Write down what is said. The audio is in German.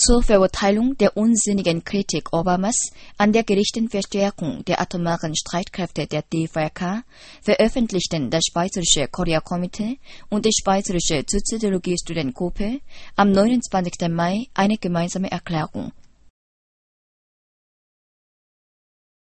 Zur Verurteilung der unsinnigen Kritik Obamas an der gerichteten Verstärkung der atomaren Streitkräfte der DVK veröffentlichten das Schweizerische Korea-Komitee und die Schweizerische Soziologie-Studentengruppe am 29. Mai eine gemeinsame Erklärung.